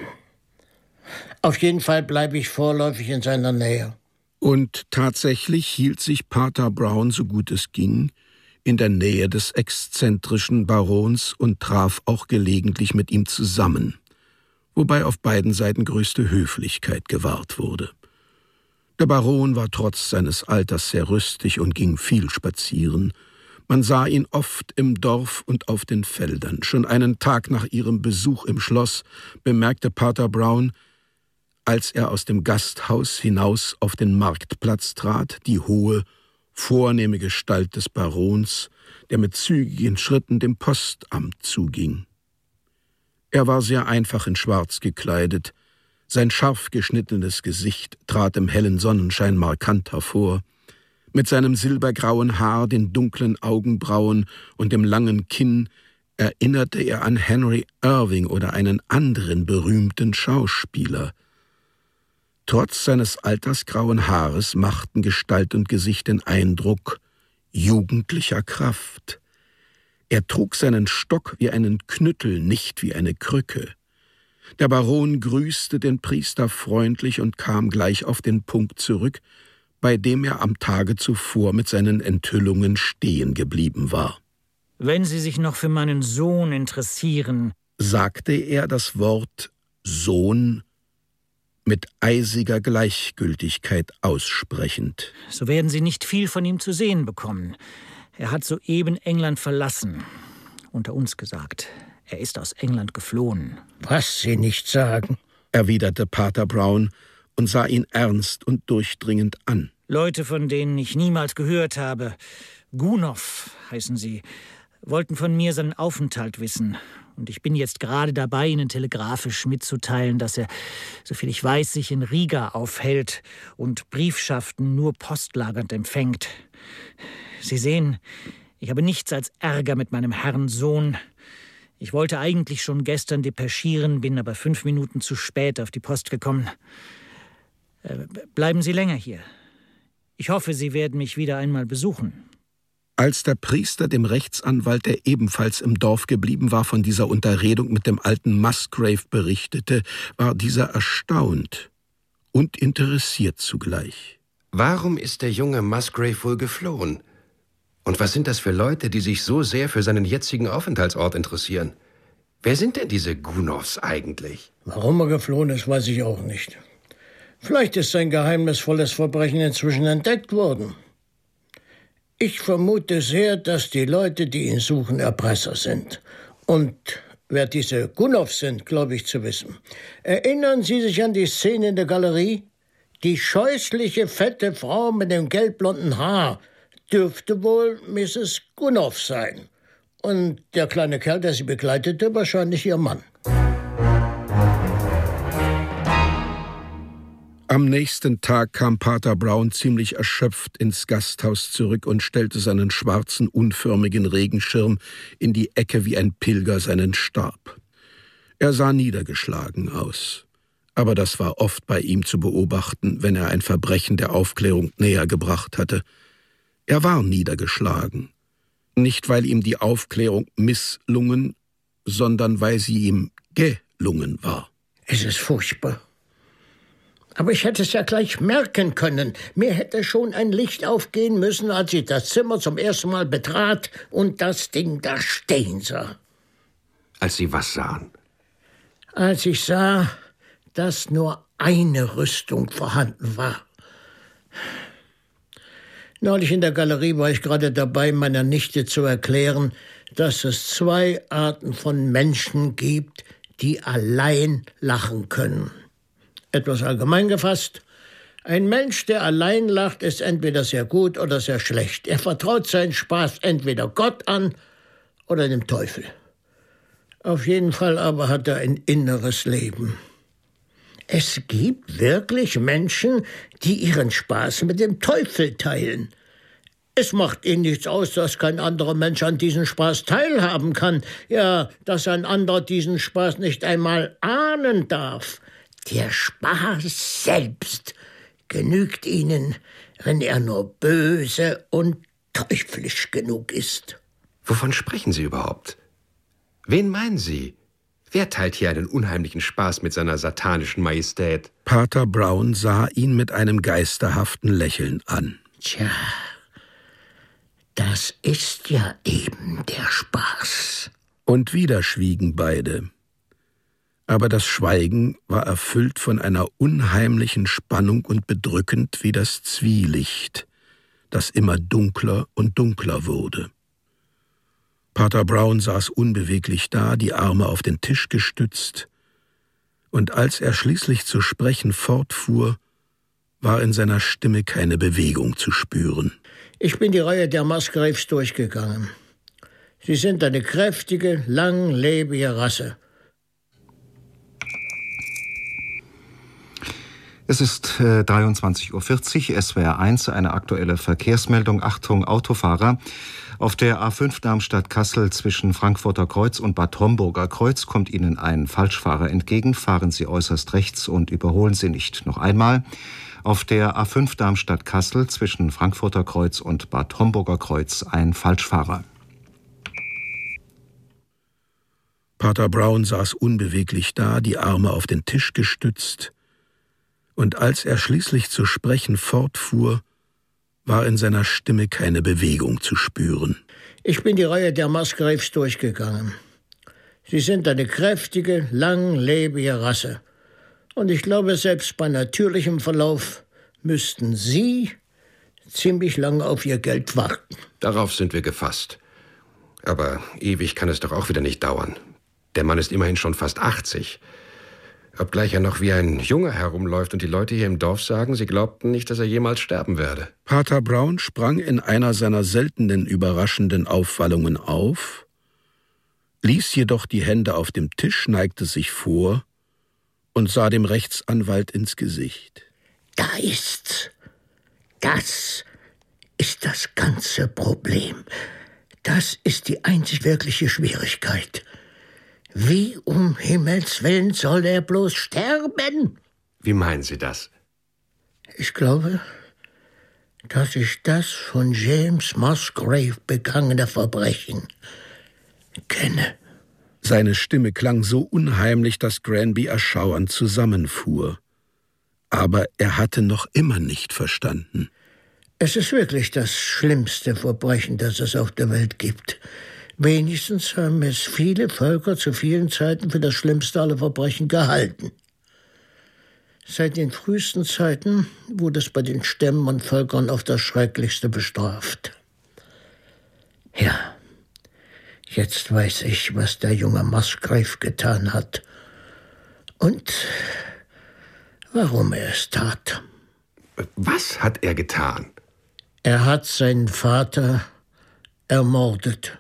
Speaker 3: Auf jeden Fall bleibe ich vorläufig in seiner Nähe.
Speaker 2: Und tatsächlich hielt sich Pater Brown, so gut es ging, in der Nähe des exzentrischen Barons und traf auch gelegentlich mit ihm zusammen, wobei auf beiden Seiten größte Höflichkeit gewahrt wurde. Der Baron war trotz seines Alters sehr rüstig und ging viel spazieren. Man sah ihn oft im Dorf und auf den Feldern. Schon einen Tag nach ihrem Besuch im Schloss bemerkte Pater Brown, als er aus dem Gasthaus hinaus auf den Marktplatz trat, die hohe, vornehme Gestalt des Barons, der mit zügigen Schritten dem Postamt zuging. Er war sehr einfach in Schwarz gekleidet, sein scharf geschnittenes Gesicht trat im hellen Sonnenschein markant hervor, mit seinem silbergrauen Haar, den dunklen Augenbrauen und dem langen Kinn erinnerte er an Henry Irving oder einen anderen berühmten Schauspieler. Trotz seines altersgrauen Haares machten Gestalt und Gesicht den Eindruck jugendlicher Kraft. Er trug seinen Stock wie einen Knüttel, nicht wie eine Krücke. Der Baron grüßte den Priester freundlich und kam gleich auf den Punkt zurück, bei dem er am Tage zuvor mit seinen Enthüllungen stehen geblieben war.
Speaker 7: Wenn Sie sich noch für meinen Sohn interessieren,
Speaker 2: sagte er das Wort Sohn mit eisiger Gleichgültigkeit aussprechend.
Speaker 7: So werden Sie nicht viel von ihm zu sehen bekommen. Er hat soeben England verlassen. Unter uns gesagt, er ist aus England geflohen.
Speaker 3: Was Sie nicht sagen,
Speaker 2: erwiderte Pater Brown und sah ihn ernst und durchdringend an.
Speaker 7: Leute, von denen ich niemals gehört habe, Gunoff heißen sie, wollten von mir seinen Aufenthalt wissen. Und ich bin jetzt gerade dabei, Ihnen telegrafisch mitzuteilen, dass er, soviel ich weiß, sich in Riga aufhält und Briefschaften nur postlagernd empfängt. Sie sehen, ich habe nichts als Ärger mit meinem Herrn Sohn. Ich wollte eigentlich schon gestern depeschieren, bin aber fünf Minuten zu spät auf die Post gekommen. Äh, bleiben Sie länger hier. Ich hoffe, Sie werden mich wieder einmal besuchen.
Speaker 2: Als der Priester dem Rechtsanwalt, der ebenfalls im Dorf geblieben war, von dieser Unterredung mit dem alten Musgrave berichtete, war dieser erstaunt und interessiert zugleich.
Speaker 4: Warum ist der junge Musgrave wohl geflohen? Und was sind das für Leute, die sich so sehr für seinen jetzigen Aufenthaltsort interessieren? Wer sind denn diese Gunoffs eigentlich?
Speaker 3: Warum er geflohen ist, weiß ich auch nicht. Vielleicht ist sein geheimnisvolles Verbrechen inzwischen entdeckt worden. Ich vermute sehr, dass die Leute, die ihn suchen, Erpresser sind. Und wer diese Gunoffs sind, glaube ich zu wissen. Erinnern Sie sich an die Szene in der Galerie? Die scheußliche, fette Frau mit dem gelbblonden Haar dürfte wohl Misses Gunoff sein. Und der kleine Kerl, der sie begleitete, wahrscheinlich ihr Mann.
Speaker 2: Am nächsten Tag kam Pater Brown ziemlich erschöpft ins Gasthaus zurück und stellte seinen schwarzen, unförmigen Regenschirm in die Ecke wie ein Pilger seinen Stab. Er sah niedergeschlagen aus. Aber das war oft bei ihm zu beobachten, wenn er ein Verbrechen der Aufklärung näher gebracht hatte. Er war niedergeschlagen. Nicht, weil ihm die Aufklärung misslungen, sondern weil sie ihm gelungen war.
Speaker 3: Es ist furchtbar. Aber ich hätte es ja gleich merken können. Mir hätte schon ein Licht aufgehen müssen, als ich das Zimmer zum ersten Mal betrat und das Ding da stehen sah.
Speaker 4: Als Sie was sahen?
Speaker 3: Als ich sah, dass nur eine Rüstung vorhanden war. Neulich in der Galerie war ich gerade dabei, meiner Nichte zu erklären, dass es zwei Arten von Menschen gibt, die allein lachen können. Etwas allgemein gefasst: Ein Mensch, der allein lacht, ist entweder sehr gut oder sehr schlecht. Er vertraut seinen Spaß entweder Gott an oder dem Teufel. Auf jeden Fall aber hat er ein inneres Leben. Es gibt wirklich Menschen, die ihren Spaß mit dem Teufel teilen. Es macht ihnen nichts aus, dass kein anderer Mensch an diesem Spaß teilhaben kann. Ja, dass ein anderer diesen Spaß nicht einmal ahnen darf. Der Spaß selbst genügt ihnen, wenn er nur böse und teuflisch genug ist.
Speaker 4: Wovon sprechen Sie überhaupt? Wen meinen Sie? Wer teilt hier einen unheimlichen Spaß mit seiner satanischen Majestät?
Speaker 2: Pater Brown sah ihn mit einem geisterhaften Lächeln an.
Speaker 3: Tja, das ist ja eben der Spaß.
Speaker 2: Und wieder schwiegen beide. Aber das Schweigen war erfüllt von einer unheimlichen Spannung und bedrückend wie das Zwielicht, das immer dunkler und dunkler wurde. Pater Brown saß unbeweglich da, die Arme auf den Tisch gestützt, und als er schließlich zu sprechen fortfuhr, war in seiner Stimme keine Bewegung zu spüren.
Speaker 3: Ich bin die Reihe der Musgraves durchgegangen. Sie sind eine kräftige, langlebige Rasse.
Speaker 8: Es ist äh, dreiundzwanzig Uhr vierzig, S W R eins, eine aktuelle Verkehrsmeldung. Achtung, Autofahrer. Auf der A fünf Darmstadt-Kassel zwischen Frankfurter Kreuz und Bad Homburger Kreuz kommt Ihnen ein Falschfahrer entgegen. Fahren Sie äußerst rechts und überholen Sie nicht. Noch einmal. Auf der A fünf Darmstadt-Kassel zwischen Frankfurter Kreuz und Bad Homburger Kreuz ein Falschfahrer.
Speaker 2: Pater Brown saß unbeweglich da, die Arme auf den Tisch gestützt, und als er schließlich zu sprechen fortfuhr, war in seiner Stimme keine Bewegung zu spüren.
Speaker 3: Ich bin die Reihe der Musgraves durchgegangen. Sie sind eine kräftige, langlebige Rasse. Und ich glaube, selbst bei natürlichem Verlauf müssten Sie ziemlich lange auf Ihr Geld warten.
Speaker 4: Darauf sind wir gefasst. Aber ewig kann es doch auch wieder nicht dauern. Der Mann ist immerhin schon fast achtzig. Obgleich er noch wie ein Junge herumläuft und die Leute hier im Dorf sagen, sie glaubten nicht, dass er jemals sterben werde.
Speaker 2: Pater Brown sprang in einer seiner seltenen, überraschenden Aufwallungen auf, ließ jedoch die Hände auf dem Tisch, neigte sich vor und sah dem Rechtsanwalt ins Gesicht.
Speaker 3: Da ist's. Das ist das ganze Problem. Das ist die einzig wirkliche Schwierigkeit. Wie um Himmels Willen soll er bloß sterben?
Speaker 4: Wie meinen Sie das?
Speaker 3: Ich glaube, dass ich das von James Musgrave begangene Verbrechen kenne.
Speaker 2: Seine Stimme klang so unheimlich, dass Granby erschauernd zusammenfuhr. Aber er hatte noch immer nicht verstanden.
Speaker 3: Es ist wirklich das schlimmste Verbrechen, das es auf der Welt gibt. Wenigstens haben es viele Völker zu vielen Zeiten für das schlimmste aller Verbrechen gehalten. Seit den frühesten Zeiten wurde es bei den Stämmen und Völkern auf das Schrecklichste bestraft. Ja, jetzt weiß ich, was der junge Musgrave getan hat und warum er es tat.
Speaker 4: Was hat er getan?
Speaker 3: Er hat seinen Vater ermordet.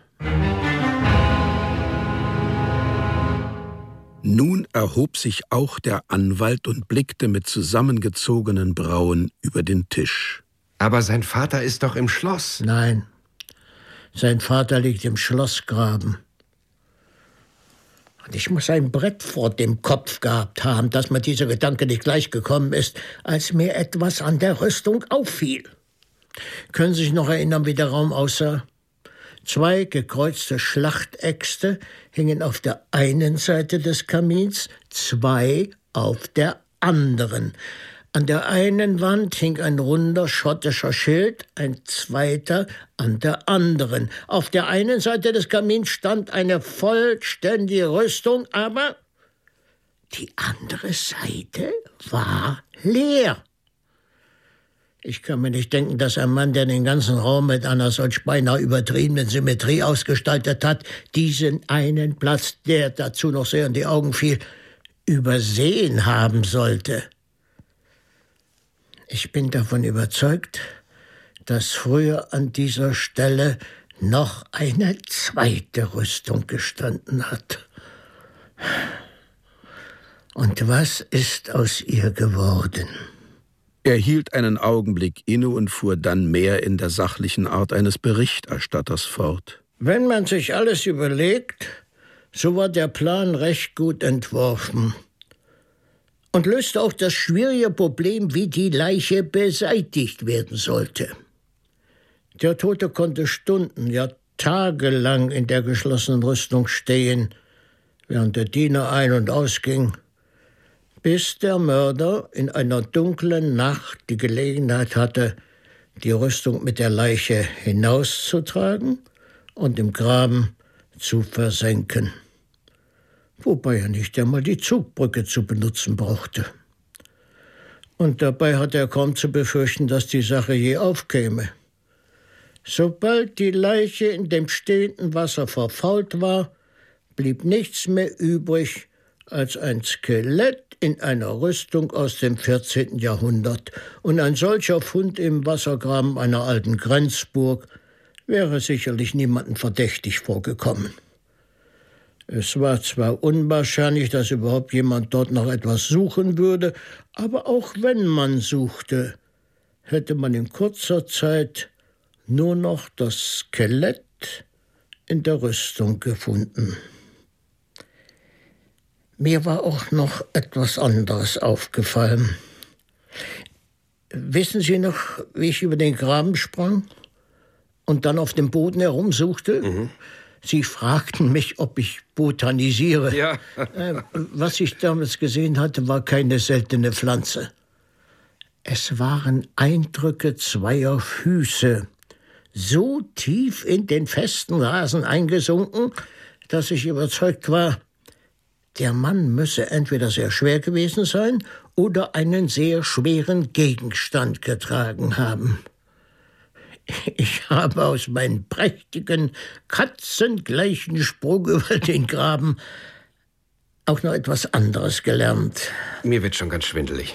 Speaker 2: Nun erhob sich auch der Anwalt und blickte mit zusammengezogenen Brauen über den Tisch.
Speaker 4: Aber sein Vater ist doch im Schloss.
Speaker 3: Nein, sein Vater liegt im Schlossgraben. Ich muss ein Brett vor dem Kopf gehabt haben, dass mir dieser Gedanke nicht gleich gekommen ist, als mir etwas an der Rüstung auffiel. Können Sie sich noch erinnern, wie der Raum aussah? Zwei gekreuzte Schlachtäxte hingen auf der einen Seite des Kamins, zwei auf der anderen. An der einen Wand hing ein runder schottischer Schild, ein zweiter an der anderen. Auf der einen Seite des Kamins stand eine vollständige Rüstung, aber die andere Seite war leer. Ich kann mir nicht denken, dass ein Mann, der den ganzen Raum mit einer solch beinahe übertriebenen Symmetrie ausgestaltet hat, diesen einen Platz, der dazu noch sehr in die Augen fiel, übersehen haben sollte. Ich bin davon überzeugt, dass früher an dieser Stelle noch eine zweite Rüstung gestanden hat. Und was ist aus ihr geworden?
Speaker 2: Er hielt einen Augenblick inne und fuhr dann mehr in der sachlichen Art eines Berichterstatters fort.
Speaker 3: Wenn man sich alles überlegt, so war der Plan recht gut entworfen. Und löste auch das schwierige Problem, wie die Leiche beseitigt werden sollte. Der Tote konnte Stunden, ja tagelang in der geschlossenen Rüstung stehen, während der Diener ein- und ausging, bis der Mörder in einer dunklen Nacht die Gelegenheit hatte, die Rüstung mit der Leiche hinauszutragen und im Graben zu versenken. Wobei er nicht einmal die Zugbrücke zu benutzen brauchte. Und dabei hatte er kaum zu befürchten, dass die Sache je aufkäme. Sobald die Leiche in dem stehenden Wasser verfault war, blieb nichts mehr übrig als ein Skelett in einer Rüstung aus dem vierzehnten Jahrhundert. Und ein solcher Fund im Wassergraben einer alten Grenzburg wäre sicherlich niemandem verdächtig vorgekommen. Es war zwar unwahrscheinlich, dass überhaupt jemand dort noch etwas suchen würde, aber auch wenn man suchte, hätte man in kurzer Zeit nur noch das Skelett in der Rüstung gefunden. Mir war auch noch etwas anderes aufgefallen. Wissen Sie noch, wie ich über den Graben sprang und dann auf dem Boden herumsuchte? Mhm. Sie fragten mich, ob ich botanisiere.
Speaker 4: Ja.
Speaker 3: äh, was ich damals gesehen hatte, war keine seltene Pflanze. Es waren Eindrücke zweier Füße, so tief in den festen Rasen eingesunken, dass ich überzeugt war, der Mann müsse entweder sehr schwer gewesen sein oder einen sehr schweren Gegenstand getragen haben. Ich habe aus meinem prächtigen, katzengleichen Sprung über den Graben auch noch etwas anderes gelernt.
Speaker 4: Mir wird schon ganz schwindelig.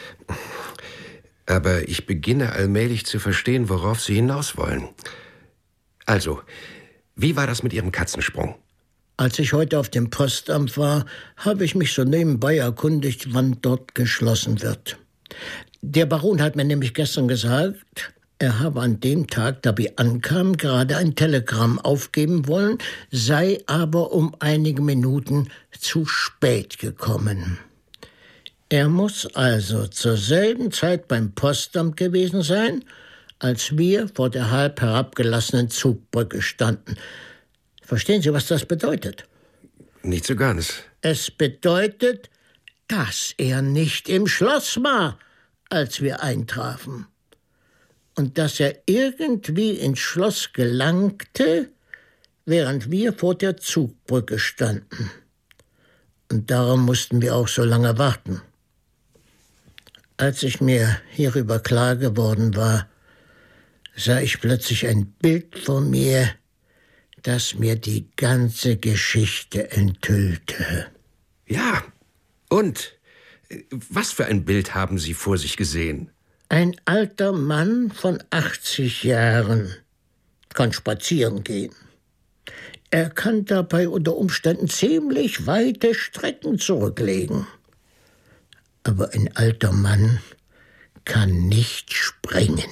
Speaker 4: Aber ich beginne allmählich zu verstehen, worauf Sie hinaus wollen. Also, wie war das mit Ihrem Katzensprung?
Speaker 3: Als ich heute auf dem Postamt war, habe ich mich so nebenbei erkundigt, wann dort geschlossen wird. Der Baron hat mir nämlich gestern gesagt, er habe an dem Tag, da wir ankamen, gerade ein Telegramm aufgeben wollen, sei aber um einige Minuten zu spät gekommen. Er muss also zur selben Zeit beim Postamt gewesen sein, als wir vor der halb herabgelassenen Zugbrücke standen. Verstehen Sie, was das bedeutet?
Speaker 4: Nicht so ganz.
Speaker 3: Es bedeutet, dass er nicht im Schloss war, als wir eintrafen. Und dass er irgendwie ins Schloss gelangte, während wir vor der Zugbrücke standen. Und darum mussten wir auch so lange warten. Als ich mir hierüber klar geworden war, sah ich plötzlich ein Bild vor mir, das mir die ganze Geschichte enthüllte.
Speaker 4: Ja, und? Was für ein Bild haben Sie vor sich gesehen?
Speaker 3: Ein alter Mann von achtzig Jahren kann spazieren gehen. Er kann dabei unter Umständen ziemlich weite Strecken zurücklegen. Aber ein alter Mann kann nicht springen.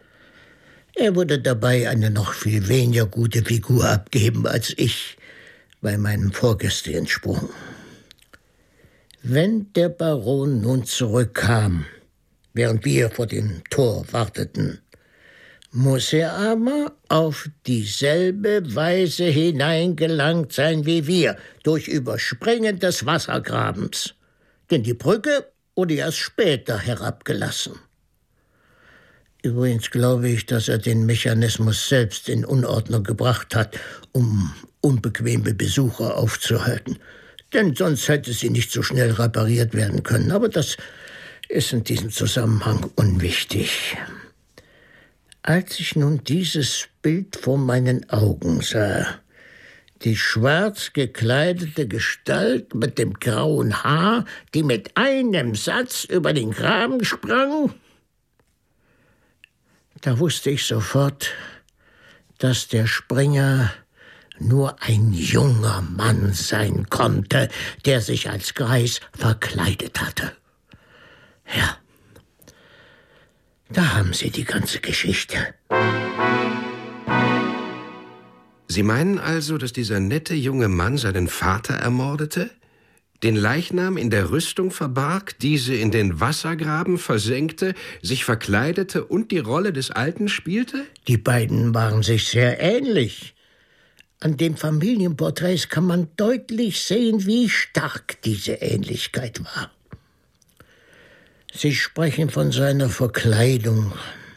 Speaker 3: Er würde dabei eine noch viel weniger gute Figur abgeben als ich, bei meinem vorgestrigen Sprung. Wenn der Baron nun zurückkam, während wir vor dem Tor warteten, muss er aber auf dieselbe Weise hineingelangt sein wie wir, durch Überspringen des Wassergrabens. Denn die Brücke wurde erst später herabgelassen. Übrigens glaube ich, dass er den Mechanismus selbst in Unordnung gebracht hat, um unbequeme Besucher aufzuhalten. Denn sonst hätte sie nicht so schnell repariert werden können. Aber das ist in diesem Zusammenhang unwichtig. Als ich nun dieses Bild vor meinen Augen sah, die schwarz gekleidete Gestalt mit dem grauen Haar, die mit einem Satz über den Graben sprang, da wusste ich sofort, dass der Springer nur ein junger Mann sein konnte, der sich als Greis verkleidet hatte. Ja, da haben Sie die ganze Geschichte.
Speaker 4: Sie meinen also, dass dieser nette junge Mann seinen Vater ermordete, den Leichnam in der Rüstung verbarg, diese in den Wassergraben versenkte, sich verkleidete und die Rolle des Alten spielte?
Speaker 3: Die beiden waren sich sehr ähnlich. An den Familienporträts kann man deutlich sehen, wie stark diese Ähnlichkeit war. Sie sprechen von seiner Verkleidung.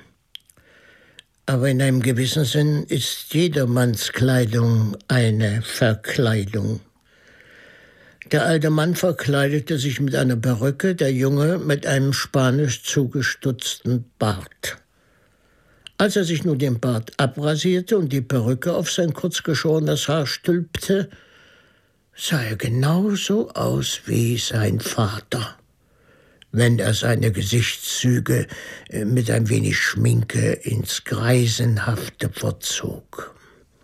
Speaker 3: Aber in einem gewissen Sinn ist jedermanns Kleidung eine Verkleidung. Der alte Mann verkleidete sich mit einer Perücke, der Junge mit einem spanisch zugestutzten Bart. Als er sich nun den Bart abrasierte und die Perücke auf sein kurzgeschorenes Haar stülpte, sah er genauso aus wie sein Vater, wenn er seine Gesichtszüge mit ein wenig Schminke ins Greisenhafte verzog.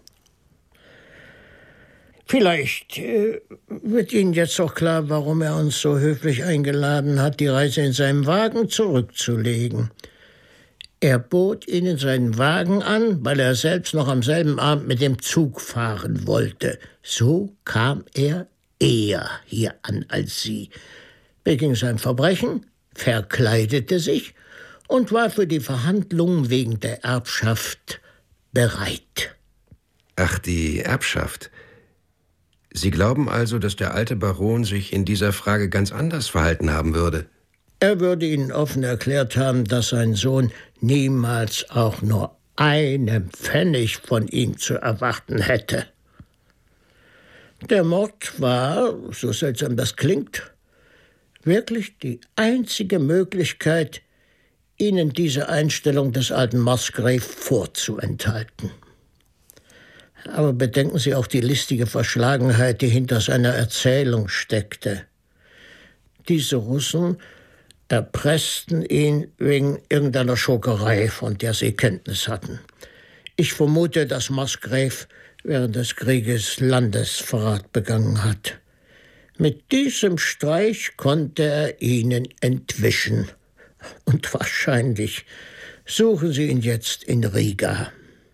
Speaker 3: Vielleicht äh, wird Ihnen jetzt auch klar, warum er uns so höflich eingeladen hat, die Reise in seinem Wagen zurückzulegen. Er bot Ihnen seinen Wagen an, weil er selbst noch am selben Abend mit dem Zug fahren wollte. So kam er eher hier an als Sie, beging sein Verbrechen, verkleidete sich und war für die Verhandlungen wegen der Erbschaft bereit.
Speaker 4: Ach, die Erbschaft. Sie glauben also, dass der alte Baron sich in dieser Frage ganz anders verhalten haben würde?
Speaker 3: Er würde Ihnen offen erklärt haben, dass sein Sohn niemals auch nur einen Pfennig von ihm zu erwarten hätte. Der Mord war, so seltsam das klingt, wirklich die einzige Möglichkeit, Ihnen diese Einstellung des alten Musgrave vorzuenthalten. Aber bedenken Sie auch die listige Verschlagenheit, die hinter seiner Erzählung steckte. Diese Russen erpressten ihn wegen irgendeiner Schurkerei, von der sie Kenntnis hatten. Ich vermute, dass Musgrave während des Krieges Landesverrat begangen hat. Mit diesem Streich konnte er ihnen entwischen. Und wahrscheinlich suchen sie ihn jetzt in Riga.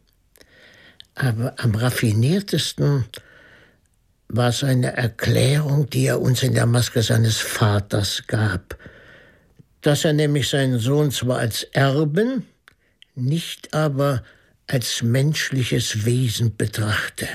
Speaker 3: Aber am raffiniertesten war seine Erklärung, die er uns in der Maske seines Vaters gab, dass er nämlich seinen Sohn zwar als Erben, nicht aber als menschliches Wesen betrachte.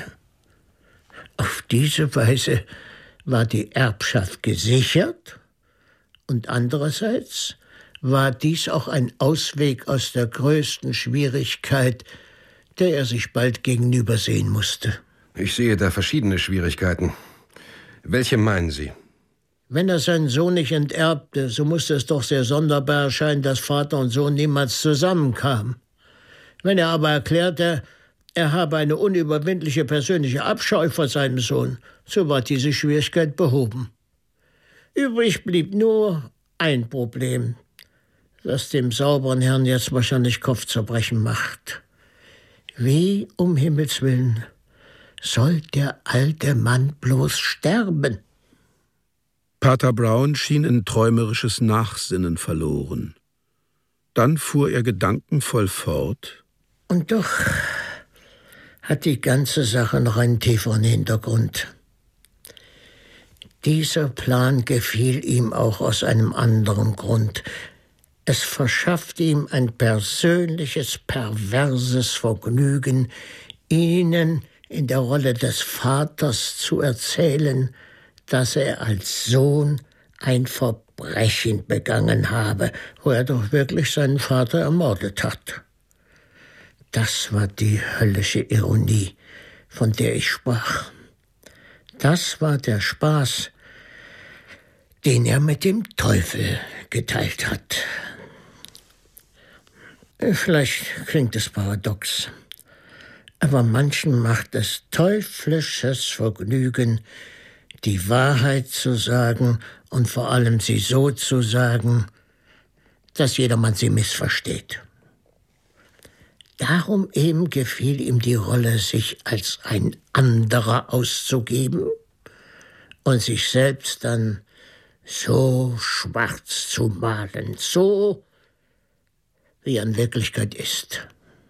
Speaker 3: Auf diese Weise war die Erbschaft gesichert und andererseits war dies auch ein Ausweg aus der größten Schwierigkeit, der er sich bald gegenübersehen musste.
Speaker 4: Ich sehe da verschiedene Schwierigkeiten. Welche meinen Sie?
Speaker 3: Wenn er seinen Sohn nicht enterbte, so musste es doch sehr sonderbar erscheinen, dass Vater und Sohn niemals zusammenkamen. Wenn er aber erklärte, er habe eine unüberwindliche persönliche Abscheu vor seinem Sohn, so war diese Schwierigkeit behoben. Übrig blieb nur ein Problem, das dem sauberen Herrn jetzt wahrscheinlich Kopfzerbrechen macht. Wie um Himmels Willen soll der alte Mann bloß sterben?
Speaker 2: Pater Brown schien in träumerisches Nachsinnen verloren. Dann fuhr er gedankenvoll fort.
Speaker 3: Und doch hat die ganze Sache noch einen tieferen Hintergrund. Dieser Plan gefiel ihm auch aus einem anderen Grund. Es verschafft ihm ein persönliches, perverses Vergnügen, Ihnen in der Rolle des Vaters zu erzählen, dass er als Sohn ein Verbrechen begangen habe, wo er doch wirklich seinen Vater ermordet hat. Das war die höllische Ironie, von der ich sprach. Das war der Spaß, den er mit dem Teufel geteilt hat. Vielleicht klingt es paradox, aber manchen macht es teuflisches Vergnügen, die Wahrheit zu sagen und vor allem sie so zu sagen, dass jedermann sie missversteht. Darum eben gefiel ihm die Rolle, sich als ein anderer auszugeben und sich selbst dann so schwarz zu malen, so wie er in Wirklichkeit ist.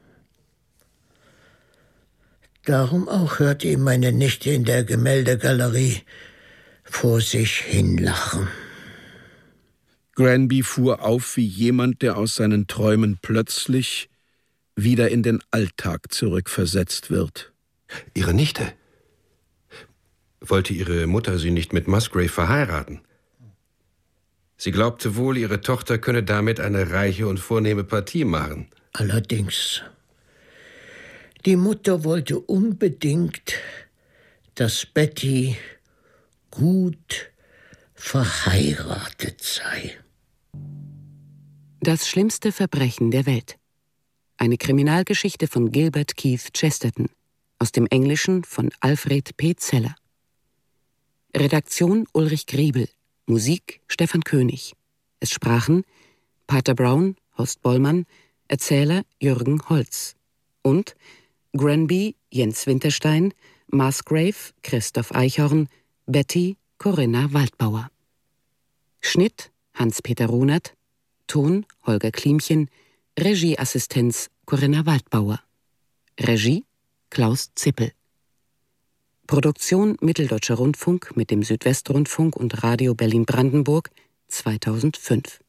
Speaker 3: Darum auch hörte ihm meine Nichte in der Gemäldegalerie vor sich hinlachen.
Speaker 2: Granby fuhr auf wie jemand, der aus seinen Träumen plötzlich wieder in den Alltag zurückversetzt wird.
Speaker 4: Ihre Nichte? Wollte Ihre Mutter Sie nicht mit Musgrave verheiraten? Sie glaubte wohl, ihre Tochter könne damit eine reiche und vornehme Partie machen.
Speaker 3: Allerdings. Die Mutter wollte unbedingt, dass Betty gut verheiratet sei.
Speaker 1: Das schlimmste Verbrechen der Welt. Eine Kriminalgeschichte von Gilbert Keith Chesterton. Aus dem Englischen von Alfred P. Zeller. Redaktion Ulrich Griebel. Musik Stefan König. Es sprachen Pater Brown, Horst Bollmann, Erzähler Jürgen Holz und Granby Jens Winterstein, Musgrave Christoph Eichhorn, Betty Corinna Waldbauer. Schnitt Hans-Peter Runert, Ton Holger Klimchen, Regieassistenz Corinna Waldbauer. Regie Klaus Zippel. Produktion Mitteldeutscher Rundfunk mit dem Südwestrundfunk und Radio Berlin-Brandenburg zweitausendfünf.